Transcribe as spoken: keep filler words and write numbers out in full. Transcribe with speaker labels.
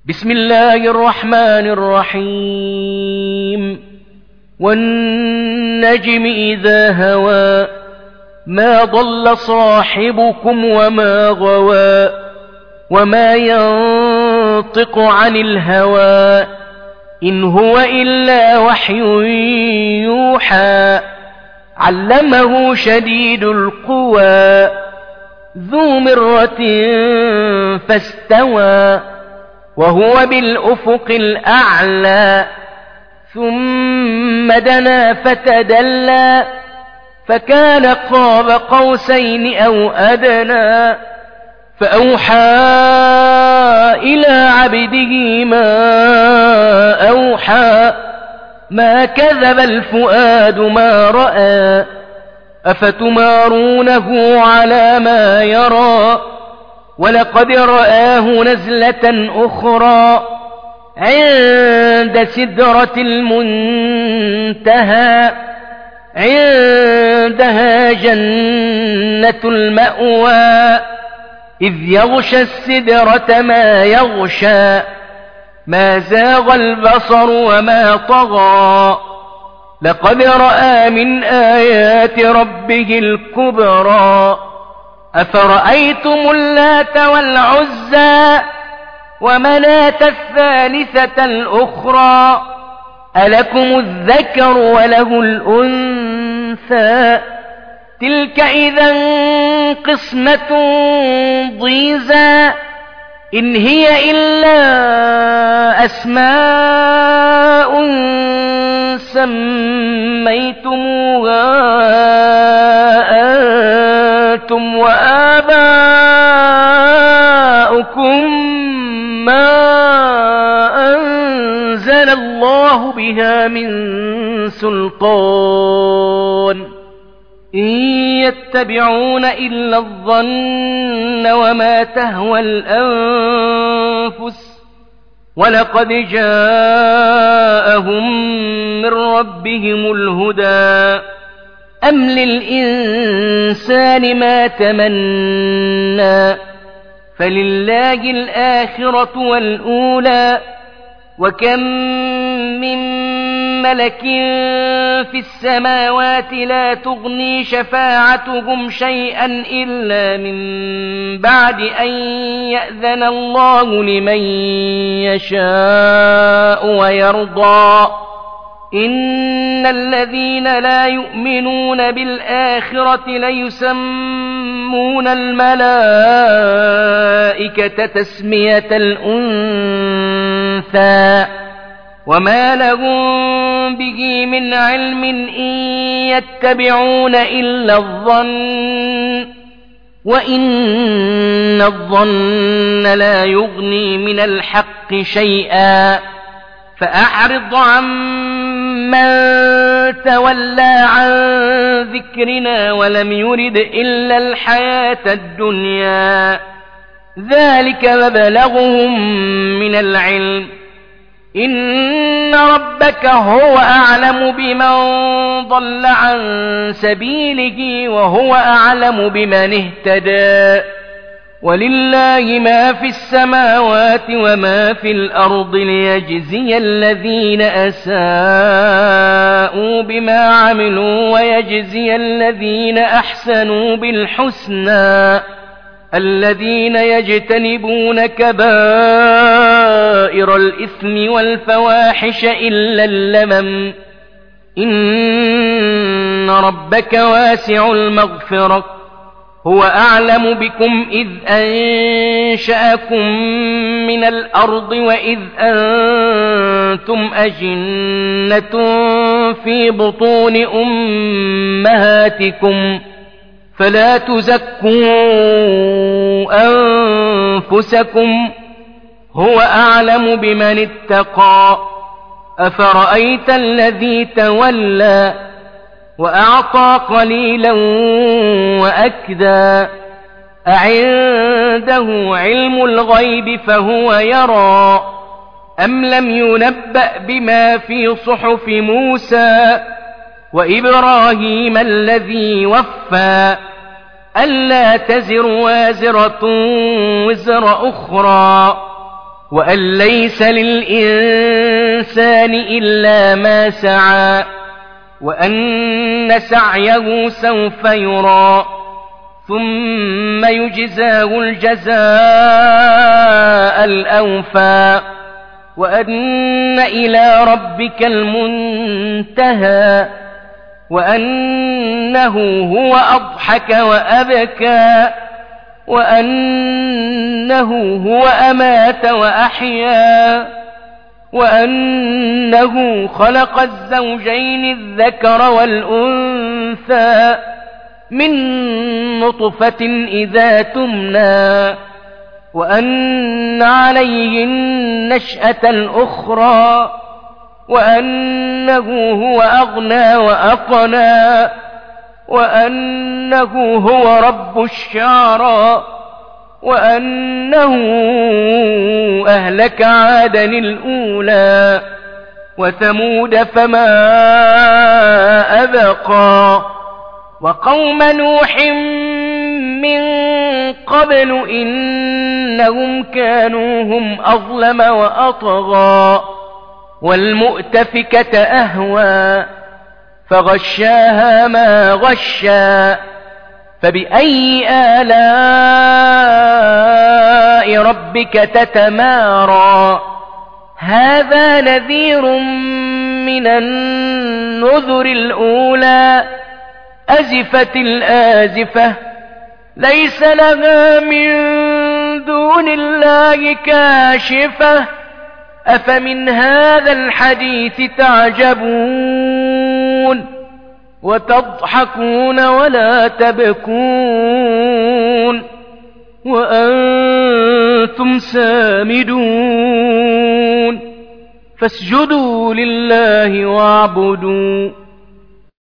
Speaker 1: بسم الله الرحمن الرحيم والنجم إذا هوى ما ضل صاحبكم وما غوى وما ينطق عن الهوى إن هو إلا وحي يوحى علمه شديد القوى ذو مرة فاستوى وهو بالأفق الأعلى ثم دنا فتدلى فكان قاب قوسين أو أدنى فأوحى إلى عبده ما أوحى ما كذب الفؤاد ما رأى أفتمارونه على ما يرى ولقد رآه نزلة أخرى عند سدرة المنتهى عندها جنة المأوى إذ يغشى السدرة ما يغشى ما زاغ البصر وما طغى لقد رأى من آيات ربه الكبرى أفرأيتم اللات والعزى ومناة الثالثة الأخرى ألكم الذكر وله الأنثى تلك إذا قسمة ضيزى إن هي إلا أسماء سميتموها أنتم وآباؤكم ما أنزل الله بها من سلطان إن يتبعون إلا الظن وما تهوى الأنفس ولقد جاءهم من ربهم الهدى أم للإنسان ما تمنى فلله الآخرة والأولى وكم من ملك في السماوات لا تغني شفاعتهم شيئا إلا من بعد أن يأذن الله لمن يشاء ويرضى إن الذين لا يؤمنون بالآخرة ليسمون الملائكة تسمية الأنثى وما لهم به من علم إن يتبعون إلا الظن وإن الظن لا يغني من الحق شيئا فأعرض عمن تولى عن ذكرنا ولم يرد إلا الحياة الدنيا ذلك مبلغهم من العلم إن ربك هو أعلم بمن ضل عن سبيله وهو أعلم بمن اهتدى ولله ما في السماوات وما في الأرض ليجزي الذين أساءوا بما عملوا ويجزي الذين أحسنوا بالحسنى الذين يجتنبون كبائر الإثم والفواحش إلا اللمم إن ربك واسع المغفرة هو أعلم بكم إذ أنشأكم من الأرض وإذ أنتم أجنة في بطون أمهاتكم فلا تزكوا أنفسكم هو أعلم بمن اتقى أفرأيت الذي تولى وأعطى قليلا وأكدى أعنده علم الغيب فهو يرى أم لم ينبأ بما في صحف موسى وإبراهيم الذي وفى ألا تزر وازرة وزر أخرى وأن ليس للإنسان إلا ما سعى وأن سعيه سوف يرى ثم يجزاه الجزاء الأوفى وأن إلى ربك المنتهى وأنه هو أضحك وأبكى وأنه هو أمات وأحيا وأنه خلق الزوجين الذكر والأنثى من نطفة إذا تمنى وأن عليه النشأة الأخرى وأنه هو أغنى وأقنى وأنه هو رب الشعرى وأنه أهلك عادا الأولى وثمود فما أبقى وقوم نوح من قبل إنهم كانوا هم أظلم وأطغى والمؤتفكة أهوى فغشاها ما غشى فبأي آلاء ربك تتمارى هذا نذير من النذر الأولى أزفت الآزفة ليس لها من دون الله كاشفة أفمن هذا الحديث تعجبون وتضحكون ولا تبكون وأنتم سامدون فاسجدوا لله واعبدوا